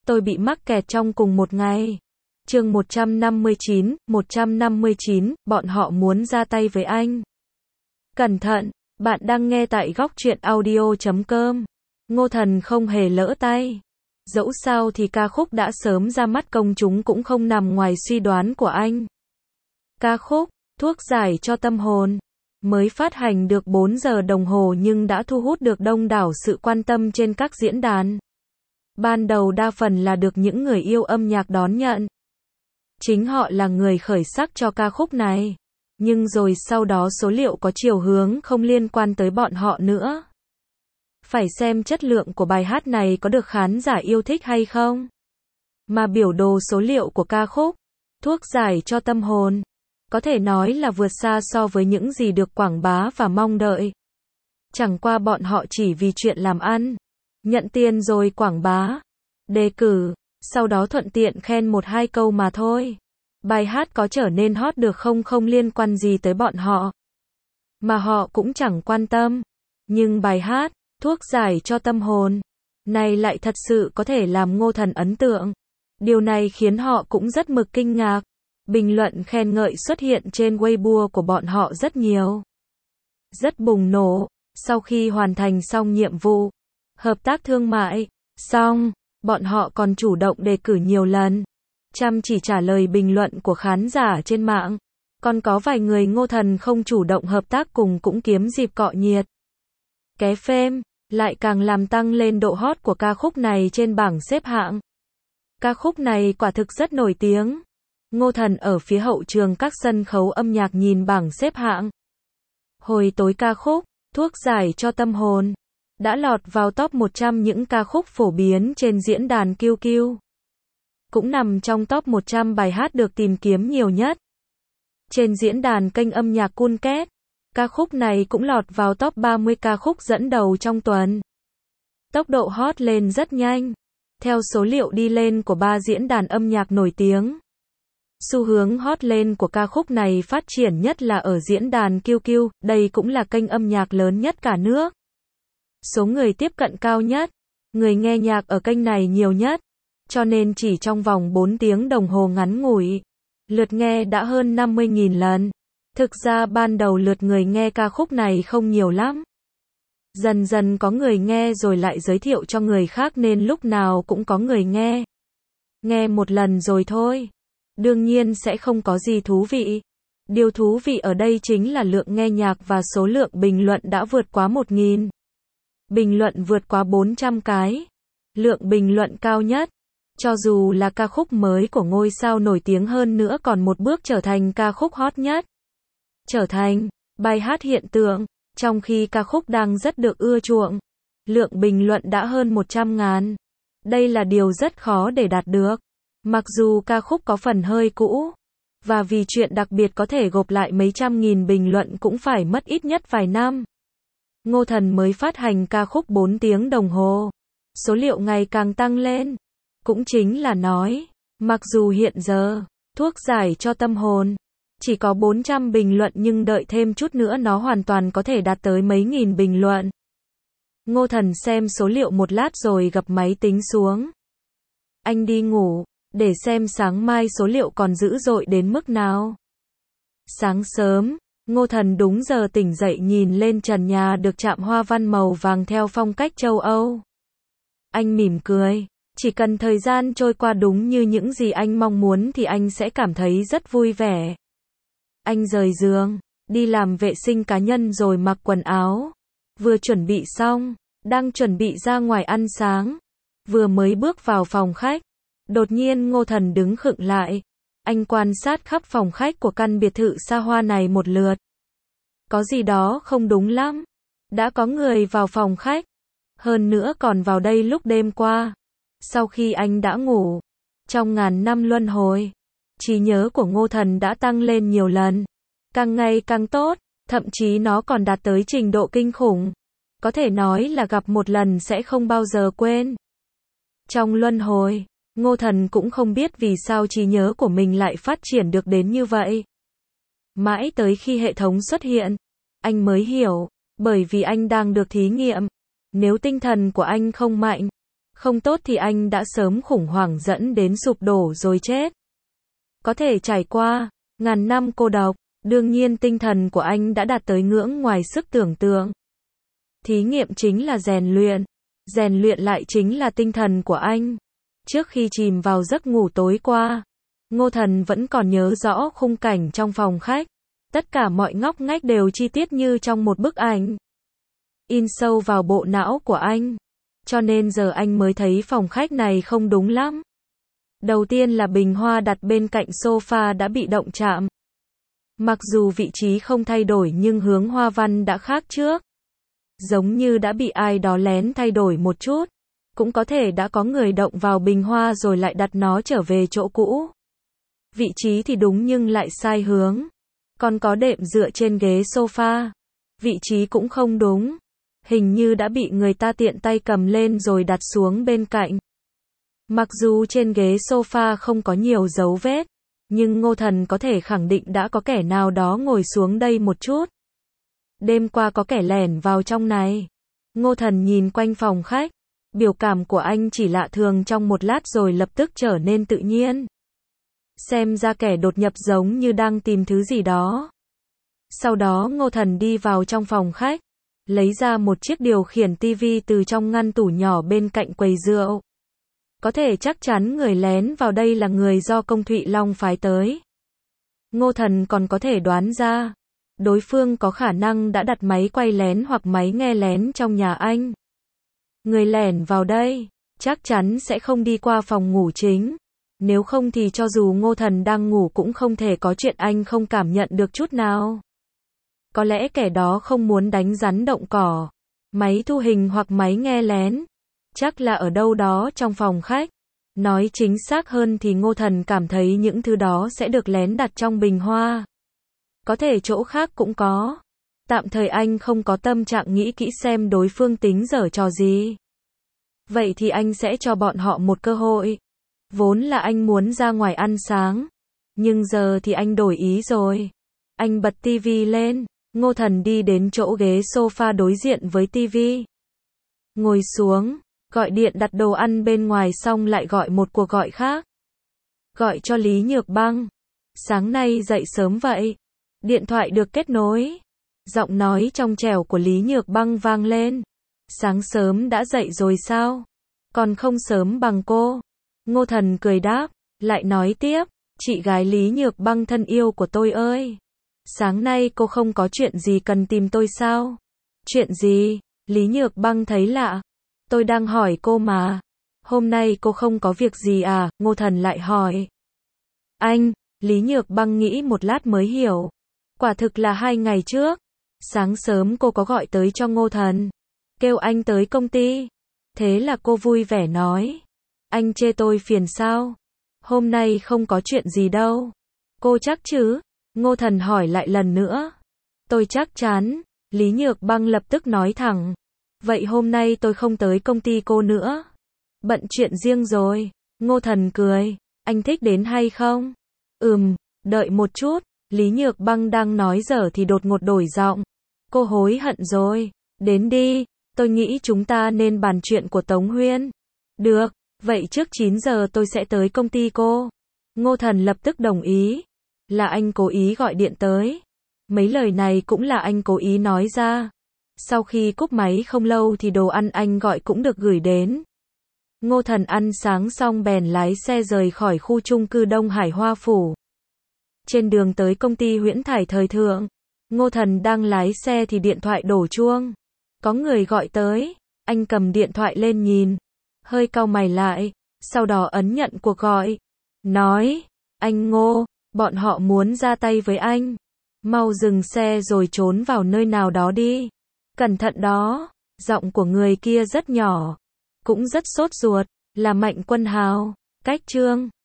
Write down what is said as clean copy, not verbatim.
tôi bị mắc kẹt trong cùng một ngày. Chương 159, bọn họ muốn ra tay với anh. Cẩn thận, bạn đang nghe tại góc truyện audio.com. Ngô Thần không hề lỡ tay. Dẫu sao thì ca khúc đã sớm ra mắt công chúng cũng không nằm ngoài suy đoán của anh. Ca khúc, thuốc giải cho tâm hồn, mới phát hành được 4 giờ đồng hồ nhưng đã thu hút được đông đảo sự quan tâm trên các diễn đàn. Ban đầu đa phần là được những người yêu âm nhạc đón nhận. Chính họ là người khởi sắc cho ca khúc này. Nhưng rồi sau đó số liệu có chiều hướng không liên quan tới bọn họ nữa. Phải xem chất lượng của bài hát này có được khán giả yêu thích hay không. Mà biểu đồ số liệu của ca khúc, thuốc giải cho tâm hồn, có thể nói là vượt xa so với những gì được quảng bá và mong đợi. Chẳng qua bọn họ chỉ vì chuyện làm ăn, nhận tiền rồi quảng bá, đề cử, sau đó thuận tiện khen một hai câu mà thôi. Bài hát có trở nên hot được không liên quan gì tới bọn họ. Mà họ cũng chẳng quan tâm. Nhưng bài hát, thuốc giải cho tâm hồn, này lại thật sự có thể làm Ngô Thần ấn tượng. Điều này khiến họ cũng rất mực kinh ngạc. Bình luận khen ngợi xuất hiện trên Weibo của bọn họ rất nhiều. Rất bùng nổ. Sau khi hoàn thành xong nhiệm vụ hợp tác thương mại xong, bọn họ còn chủ động đề cử nhiều lần, chăm chỉ trả lời bình luận của khán giả trên mạng. Còn có vài người Ngô Thần không chủ động hợp tác cùng cũng kiếm dịp cọ nhiệt. Ké phêm, lại càng làm tăng lên độ hot của ca khúc này trên bảng xếp hạng. Ca khúc này quả thực rất nổi tiếng. Ngô Thần ở phía hậu trường các sân khấu âm nhạc nhìn bảng xếp hạng. Hồi tối ca khúc, thuốc giải cho tâm hồn, đã lọt vào top 100 những ca khúc phổ biến trên diễn đàn QQ. Cũng nằm trong top 100 bài hát được tìm kiếm nhiều nhất. Trên diễn đàn kênh âm nhạc Coolcat, ca khúc này cũng lọt vào top 30 ca khúc dẫn đầu trong tuần. Tốc độ hot lên rất nhanh. Theo số liệu đi lên của 3 diễn đàn âm nhạc nổi tiếng, xu hướng hot lên của ca khúc này phát triển nhất là ở diễn đàn QQ, đây cũng là kênh âm nhạc lớn nhất cả nước. Số người tiếp cận cao nhất, người nghe nhạc ở kênh này nhiều nhất, cho nên chỉ trong vòng 4 tiếng đồng hồ ngắn ngủi, lượt nghe đã hơn 50.000 lần. Thực ra ban đầu lượt người nghe ca khúc này không nhiều lắm. Dần dần có người nghe rồi lại giới thiệu cho người khác nên lúc nào cũng có người nghe. Nghe một lần rồi thôi. Đương nhiên sẽ không có gì thú vị. Điều thú vị ở đây chính là lượng nghe nhạc và số lượng bình luận đã vượt quá 1.000. Bình luận vượt quá 400 cái. Lượng bình luận cao nhất. Cho dù là ca khúc mới của ngôi sao nổi tiếng hơn nữa còn một bước trở thành ca khúc hot nhất. Trở thành bài hát hiện tượng, trong khi ca khúc đang rất được ưa chuộng. Lượng bình luận đã hơn 100.000. Đây là điều rất khó để đạt được. Mặc dù ca khúc có phần hơi cũ, và vì chuyện đặc biệt có thể gộp lại mấy trăm nghìn bình luận cũng phải mất ít nhất vài năm. Ngô Thần mới phát hành ca khúc 4 tiếng đồng hồ. Số liệu ngày càng tăng lên. Cũng chính là nói, mặc dù hiện giờ, thuốc giải cho tâm hồn chỉ có 400 bình luận nhưng đợi thêm chút nữa nó hoàn toàn có thể đạt tới mấy nghìn bình luận. Ngô Thần xem số liệu một lát rồi gập máy tính xuống. Anh đi ngủ, để xem sáng mai số liệu còn dữ dội đến mức nào. Sáng sớm, Ngô Thần đúng giờ tỉnh dậy nhìn lên trần nhà được chạm hoa văn màu vàng theo phong cách châu Âu. Anh mỉm cười. Chỉ cần thời gian trôi qua đúng như những gì anh mong muốn thì anh sẽ cảm thấy rất vui vẻ. Anh rời giường, đi làm vệ sinh cá nhân rồi mặc quần áo. Vừa chuẩn bị xong, đang chuẩn bị ra ngoài ăn sáng. Vừa mới bước vào phòng khách, đột nhiên Ngô Thần đứng khựng lại. Anh quan sát khắp phòng khách của căn biệt thự xa hoa này một lượt. Có gì đó không đúng lắm. Đã có người vào phòng khách. Hơn nữa còn vào đây lúc đêm qua. Sau khi anh đã ngủ, trong ngàn năm luân hồi, trí nhớ của Ngô Thần đã tăng lên nhiều lần, càng ngày càng tốt, thậm chí nó còn đạt tới trình độ kinh khủng. Có thể nói là gặp một lần sẽ không bao giờ quên. Trong luân hồi, Ngô Thần cũng không biết vì sao trí nhớ của mình lại phát triển được đến như vậy. Mãi tới khi hệ thống xuất hiện, anh mới hiểu, bởi vì anh đang được thí nghiệm. Nếu tinh thần của anh không mạnh, Không tốt thì anh đã sớm khủng hoảng dẫn đến sụp đổ rồi chết. Có thể trải qua ngàn năm cô độc, đương nhiên tinh thần của anh đã đạt tới ngưỡng ngoài sức tưởng tượng. Thí nghiệm chính là rèn luyện lại chính là tinh thần của anh. Trước khi chìm vào giấc ngủ tối qua, Ngô Thần vẫn còn nhớ rõ khung cảnh trong phòng khách. Tất cả mọi ngóc ngách đều chi tiết như trong một bức ảnh. In sâu vào bộ não của anh. Cho nên giờ anh mới thấy phòng khách này không đúng lắm. Đầu tiên là bình hoa đặt bên cạnh sofa đã bị động chạm. Mặc dù vị trí không thay đổi nhưng hướng hoa văn đã khác trước. Giống như đã bị ai đó lén thay đổi một chút. Cũng có thể đã có người động vào bình hoa rồi lại đặt nó trở về chỗ cũ. Vị trí thì đúng nhưng lại sai hướng. Còn có đệm dựa trên ghế sofa. Vị trí cũng không đúng. Hình như đã bị người ta tiện tay cầm lên rồi đặt xuống bên cạnh. Mặc dù trên ghế sofa không có nhiều dấu vết, nhưng Ngô Thần có thể khẳng định đã có kẻ nào đó ngồi xuống đây một chút. Đêm qua có kẻ lẻn vào trong này. Ngô Thần nhìn quanh phòng khách. Biểu cảm của anh chỉ lạ thường trong một lát rồi lập tức trở nên tự nhiên. Xem ra kẻ đột nhập giống như đang tìm thứ gì đó. Sau đó Ngô Thần đi vào trong phòng khách, lấy ra một chiếc điều khiển tivi từ trong ngăn tủ nhỏ bên cạnh quầy rượu. Có thể chắc chắn người lén vào đây là người do Công Thụy Long phái tới. Ngô Thần còn có thể đoán ra, đối phương có khả năng đã đặt máy quay lén hoặc máy nghe lén trong nhà anh. Người lẻn vào đây, chắc chắn sẽ không đi qua phòng ngủ chính. Nếu không thì cho dù Ngô Thần đang ngủ cũng không thể có chuyện anh không cảm nhận được chút nào. Có lẽ kẻ đó không muốn đánh rắn động cỏ. Máy thu hình hoặc máy nghe lén. Chắc là ở đâu đó trong phòng khách. Nói chính xác hơn thì Ngô Thần cảm thấy những thứ đó sẽ được lén đặt trong bình hoa. Có thể chỗ khác cũng có. Tạm thời anh không có tâm trạng nghĩ kỹ xem đối phương tính giở trò gì. Vậy thì anh sẽ cho bọn họ một cơ hội. Vốn là anh muốn ra ngoài ăn sáng. Nhưng giờ thì anh đổi ý rồi. Anh bật tivi lên. Ngô Thần đi đến chỗ ghế sofa đối diện với tivi. Ngồi xuống. Gọi điện đặt đồ ăn bên ngoài xong lại gọi một cuộc gọi khác. Gọi cho Lý Nhược Băng. Sáng nay dậy sớm vậy. Điện thoại được kết nối. Giọng nói trong trẻo của Lý Nhược Băng vang lên. Sáng sớm đã dậy rồi sao? Còn không sớm bằng cô. Ngô Thần cười đáp. Lại nói tiếp. Chị gái Lý Nhược Băng thân yêu của tôi ơi. Sáng nay cô không có chuyện gì cần tìm tôi sao? Chuyện gì? Lý Nhược Băng thấy lạ. Tôi đang hỏi cô mà. Hôm nay cô không có việc gì à? Ngô Thần lại hỏi. Anh, Lý Nhược Băng nghĩ một lát mới hiểu. Quả thực là 2 ngày trước. Sáng sớm cô có gọi tới cho Ngô Thần. Kêu anh tới công ty. Thế là cô vui vẻ nói. Anh chê tôi phiền sao? Hôm nay không có chuyện gì đâu. Cô chắc chứ? Ngô Thần hỏi lại lần nữa. Tôi chắc chắn. Lý Nhược Băng lập tức nói thẳng. Vậy hôm nay tôi không tới công ty cô nữa. Bận chuyện riêng rồi. Ngô Thần cười. Anh thích đến hay không? Đợi một chút. Lý Nhược Băng đang nói dở thì đột ngột đổi giọng. Cô hối hận rồi. Đến đi. Tôi nghĩ chúng ta nên bàn chuyện của Tống Huyên. Được. Vậy trước 9 giờ tôi sẽ tới công ty cô. Ngô Thần lập tức đồng ý. Là anh cố ý gọi điện tới. Mấy lời này cũng là anh cố ý nói ra. Sau khi cúp máy không lâu thì đồ ăn anh gọi cũng được gửi đến. Ngô Thần ăn sáng xong bèn lái xe rời khỏi khu chung cư Đông Hải Hoa Phủ. Trên đường tới công ty Huyễn Thải Thời Thượng, Ngô Thần đang lái xe thì điện thoại đổ chuông. Có người gọi tới, anh cầm điện thoại lên nhìn, hơi cau mày lại, sau đó ấn nhận cuộc gọi. Nói, anh Ngô, bọn họ muốn ra tay với anh. Mau dừng xe rồi trốn vào nơi nào đó đi. Cẩn thận đó. Giọng của người kia rất nhỏ, cũng rất sốt ruột, là Mạnh Quân Hào. Cách chương